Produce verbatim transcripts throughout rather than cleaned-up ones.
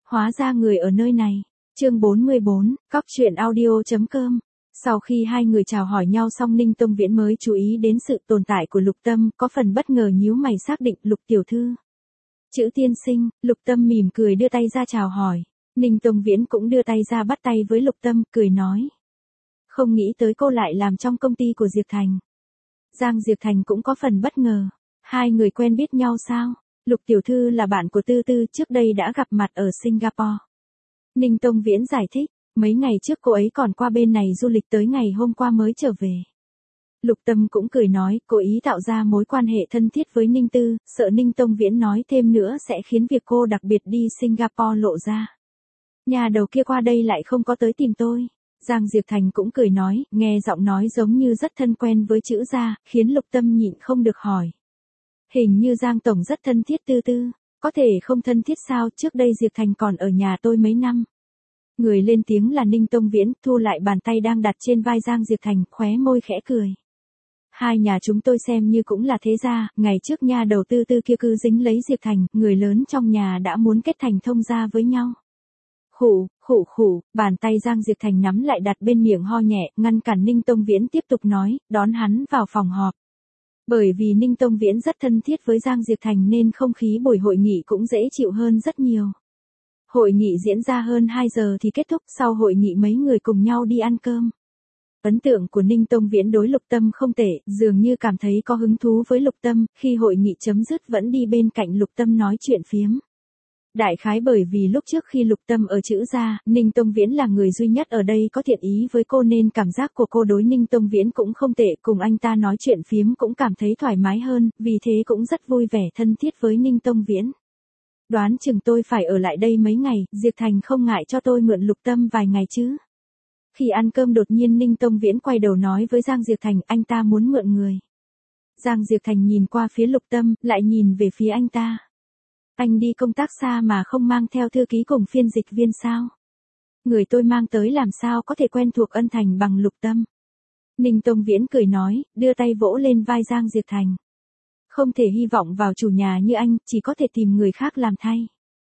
Hóa ra người ở nơi này. Chương bốn mươi bốn, cóc truyện audio chấm com. Sau khi hai người chào hỏi nhau xong Ninh Tông Viễn mới chú ý đến sự tồn tại của Lục Tâm, có phần bất ngờ nhíu mày xác định Lục tiểu thư. Chữ tiên sinh, Lục Tâm mỉm cười đưa tay ra chào hỏi. Ninh Tông Viễn cũng đưa tay ra bắt tay với Lục Tâm, cười nói. Không nghĩ tới cô lại làm trong công ty của Diệp Thành. Giang Diệp Thành cũng có phần bất ngờ. Hai người quen biết nhau sao? Lục tiểu thư là bạn của Tư Tư, trước đây đã gặp mặt ở Singapore. Ninh Tông Viễn giải thích, mấy ngày trước cô ấy còn qua bên này du lịch tới ngày hôm qua mới trở về. Lục Tâm cũng cười nói, cố ý tạo ra mối quan hệ thân thiết với Ninh Tư, sợ Ninh Tông Viễn nói thêm nữa sẽ khiến việc cô đặc biệt đi Singapore lộ ra. Nhà đầu kia qua đây lại không có tới tìm tôi. Giang Diệp Thành cũng cười nói, nghe giọng nói giống như rất thân quen với chữ gia, khiến Lục Tâm nhịn không được hỏi. Hình như Giang Tổng rất thân thiết Tư Tư, có thể không thân thiết sao, trước đây Diệp Thành còn ở nhà tôi mấy năm. Người lên tiếng là Ninh Tông Viễn, thu lại bàn tay đang đặt trên vai Giang Diệp Thành, khóe môi khẽ cười. Hai nhà chúng tôi xem như cũng là thế gia, ngày trước nha đầu Tư Tư kia cứ dính lấy Diệp Thành, người lớn trong nhà đã muốn kết thành thông gia với nhau. Khủ, khủ khủ, bàn tay Giang Diệp Thành nắm lại đặt bên miệng ho nhẹ, ngăn cản Ninh Tông Viễn tiếp tục nói, đón hắn vào phòng họp. Bởi vì Ninh Tông Viễn rất thân thiết với Giang Diệp Thành nên không khí buổi hội nghị cũng dễ chịu hơn rất nhiều. Hội nghị diễn ra hơn hai giờ thì kết thúc, sau hội nghị mấy người cùng nhau đi ăn cơm. Ấn tượng của Ninh Tông Viễn đối Lục Tâm không tệ, dường như cảm thấy có hứng thú với Lục Tâm, khi hội nghị chấm dứt vẫn đi bên cạnh Lục Tâm nói chuyện phiếm. Đại khái bởi vì lúc trước khi Lục Tâm ở chữ gia, Ninh Tông Viễn là người duy nhất ở đây có thiện ý với cô nên cảm giác của cô đối Ninh Tông Viễn cũng không tệ, cùng anh ta nói chuyện phiếm cũng cảm thấy thoải mái hơn, vì thế cũng rất vui vẻ thân thiết với Ninh Tông Viễn. Đoán chừng tôi phải ở lại đây mấy ngày, Diệp Thành không ngại cho tôi mượn Lục Tâm vài ngày chứ. Khi ăn cơm đột nhiên Ninh Tông Viễn quay đầu nói với Giang Diệp Thành, anh ta muốn mượn người. Giang Diệp Thành nhìn qua phía Lục Tâm, lại nhìn về phía anh ta. Anh đi công tác xa mà không mang theo thư ký cùng phiên dịch viên sao? Người tôi mang tới làm sao có thể quen thuộc ân thành bằng Lục Tâm? Ninh Tông Viễn cười nói, đưa tay vỗ lên vai Giang Diệp Thành. Không thể hy vọng vào chủ nhà như anh, chỉ có thể tìm người khác làm thay.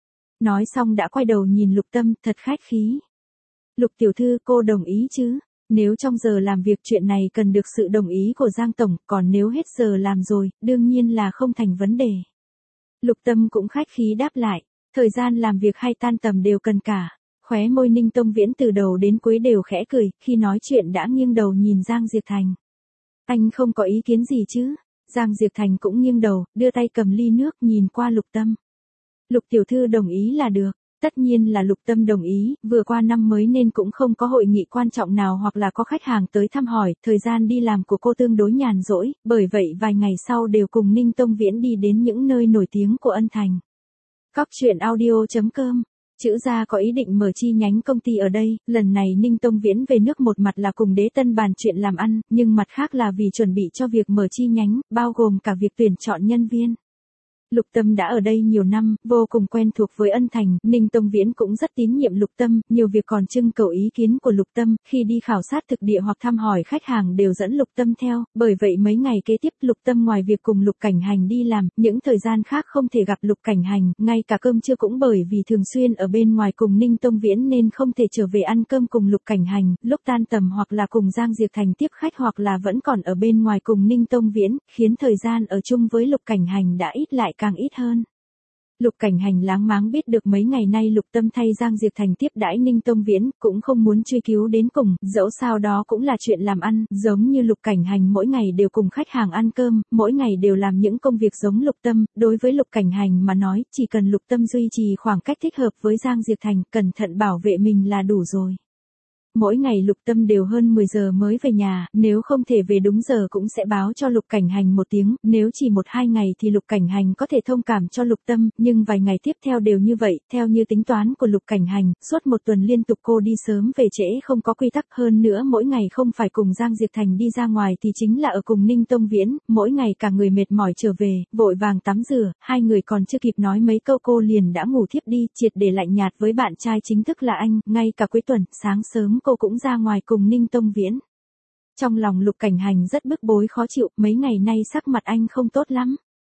Nói xong đã quay đầu nhìn Lục Tâm, thật khách khí. Lục tiểu thư, cô đồng ý chứ? Nếu trong giờ làm việc chuyện này cần được sự đồng ý của Giang Tổng, còn nếu hết giờ làm rồi, đương nhiên là không thành vấn đề. Lục Tâm cũng khách khí đáp lại, thời gian làm việc hay tan tầm đều cần cả. Khóe môi Ninh Tông Viễn từ đầu đến cuối đều khẽ cười, khi nói chuyện đã nghiêng đầu nhìn Giang Diệp Thành. Anh không có ý kiến gì chứ? Giang Diệp Thành cũng nghiêng đầu, đưa tay cầm ly nước nhìn qua Lục Tâm. Lục tiểu thư đồng ý là được. Tất nhiên là Lục Tâm đồng ý, vừa qua năm mới nên cũng không có hội nghị quan trọng nào hoặc là có khách hàng tới thăm hỏi, thời gian đi làm của cô tương đối nhàn rỗi, bởi vậy vài ngày sau đều cùng Ninh Tông Viễn đi đến những nơi nổi tiếng của Ân Thành. Cóc truyện audio chấm com. Chữ gia có ý định mở chi nhánh công ty ở đây, lần này Ninh Tông Viễn về nước một mặt là cùng Đế Tân bàn chuyện làm ăn, nhưng mặt khác là vì chuẩn bị cho việc mở chi nhánh, bao gồm cả việc tuyển chọn nhân viên. Lục Tâm đã ở đây nhiều năm, vô cùng quen thuộc với Ân Thành, Ninh Tông Viễn cũng rất tín nhiệm Lục Tâm, nhiều việc còn trưng cầu ý kiến của Lục Tâm, khi đi khảo sát thực địa hoặc thăm hỏi khách hàng đều dẫn Lục Tâm theo, bởi vậy mấy ngày kế tiếp Lục Tâm ngoài việc cùng Lục Cảnh Hành đi làm, những thời gian khác không thể gặp Lục Cảnh Hành, ngay cả cơm trưa cũng bởi vì thường xuyên ở bên ngoài cùng Ninh Tông Viễn nên không thể trở về ăn cơm cùng Lục Cảnh Hành, lúc tan tầm hoặc là cùng Giang Diệp Thành tiếp khách hoặc là vẫn còn ở bên ngoài cùng Ninh Tông Viễn, khiến thời gian ở chung với Lục Cảnh Hành đã ít lại càng ít hơn. Lục Cảnh Hành láng máng biết được mấy ngày nay Lục Tâm thay Giang Diệp Thành tiếp đãi Ninh Tông Viễn, cũng không muốn truy cứu đến cùng, dẫu sao đó cũng là chuyện làm ăn, giống như Lục Cảnh Hành mỗi ngày đều cùng khách hàng ăn cơm, mỗi ngày đều làm những công việc giống Lục Tâm, đối với Lục Cảnh Hành mà nói, chỉ cần Lục Tâm duy trì khoảng cách thích hợp với Giang Diệp Thành, cẩn thận bảo vệ mình là đủ rồi. Mỗi ngày Lục Tâm đều hơn mười giờ mới về nhà, nếu không thể về đúng giờ cũng sẽ báo cho Lục Cảnh Hành một tiếng, nếu chỉ một hai ngày thì Lục Cảnh Hành có thể thông cảm cho Lục Tâm, nhưng vài ngày tiếp theo đều như vậy, theo như tính toán của Lục Cảnh Hành, suốt một tuần liên tục cô đi sớm về trễ không có quy tắc, hơn nữa mỗi ngày không phải cùng Giang Diệp Thành đi ra ngoài thì chính là ở cùng Ninh Tông Viễn, mỗi ngày cả người mệt mỏi trở về, vội vàng tắm rửa, hai người còn chưa kịp nói mấy câu cô liền đã ngủ thiếp đi, triệt để lạnh nhạt với bạn trai chính thức là anh, ngay cả cuối tuần, sáng sớm cô cũng ra ngoài cùng Ninh Tông Viễn. Trong lòng Lục Cảnh Hành rất bức bối khó chịu, mấy ngày nay sắc mặt anh không tốt lắm.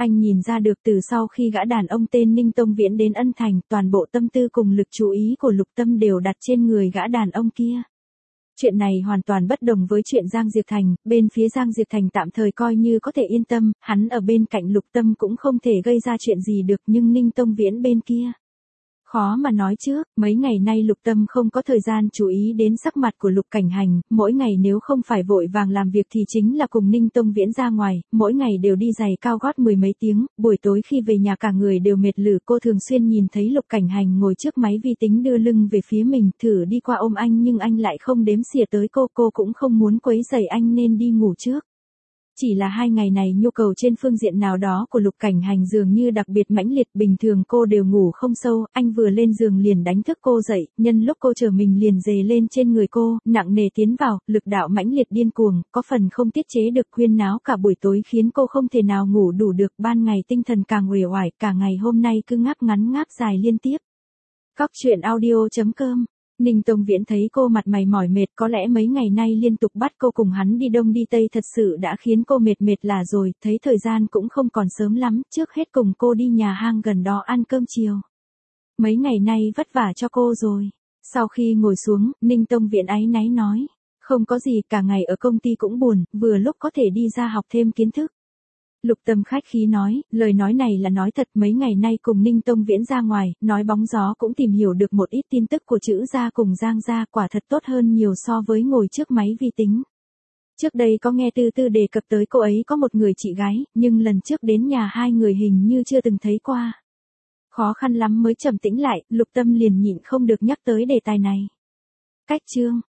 Anh nhìn ra được từ sau khi gã đàn ông tên Ninh Tông Viễn đến Ân Thành, toàn bộ tâm tư cùng lực chú ý của Lục Tâm đều đặt trên người gã đàn ông kia. Chuyện này hoàn toàn bất đồng với chuyện Giang Diệp Thành, bên phía Giang Diệp Thành tạm thời coi như có thể yên tâm, hắn ở bên cạnh Lục Tâm cũng không thể gây ra chuyện gì được, nhưng Ninh Tông Viễn bên kia. Khó mà nói trước, mấy ngày nay Lục Tâm không có thời gian chú ý đến sắc mặt của Lục Cảnh Hành, mỗi ngày nếu không phải vội vàng làm việc thì chính là cùng Ninh Tông Viễn ra ngoài, mỗi ngày đều đi giày cao gót mười mấy tiếng, buổi tối khi về nhà cả người đều mệt lử, cô thường xuyên nhìn thấy Lục Cảnh Hành ngồi trước máy vi tính đưa lưng về phía mình, thử đi qua ôm anh nhưng anh lại không đếm xỉa tới cô, cô cũng không muốn quấy rầy anh nên đi ngủ trước. Chỉ là hai ngày này nhu cầu trên phương diện nào đó của Lục Cảnh Hành dường như đặc biệt mãnh liệt, bình thường cô đều ngủ không sâu, anh vừa lên giường liền đánh thức cô dậy, nhân lúc cô chờ mình liền dề lên trên người cô, nặng nề tiến vào, lực đạo mãnh liệt điên cuồng, có phần không tiết chế được, huyên náo cả buổi tối khiến cô không thể nào ngủ đủ được, ban ngày tinh thần càng uể oải, cả ngày hôm nay cứ ngáp ngắn ngáp dài liên tiếp. Cóc truyện audio chấm com. Ninh Tông Viễn thấy cô mặt mày mỏi mệt, có lẽ mấy ngày nay liên tục bắt cô cùng hắn đi đông đi tây thật sự đã khiến cô mệt mệt là rồi, thấy thời gian cũng không còn sớm lắm, trước hết cùng cô đi nhà hang gần đó ăn cơm chiều. Mấy ngày nay vất vả cho cô rồi. Sau khi ngồi xuống, Ninh Tông Viễn áy náy nói, không có gì, cả ngày ở công ty cũng buồn, vừa lúc có thể đi ra học thêm kiến thức. Lục Tâm khách khí nói, lời nói này là nói thật, mấy ngày nay cùng Ninh Tông Viễn ra ngoài, nói bóng gió cũng tìm hiểu được một ít tin tức của Trữ gia cùng Giang gia, quả thật tốt hơn nhiều so với ngồi trước máy vi tính. Trước đây có nghe Tư Tư đề cập tới cô ấy có một người chị gái, nhưng lần trước đến nhà hai người hình như chưa từng thấy qua. Khó khăn lắm mới trầm tĩnh lại, Lục Tâm liền nhịn không được nhắc tới đề tài này. Cách chương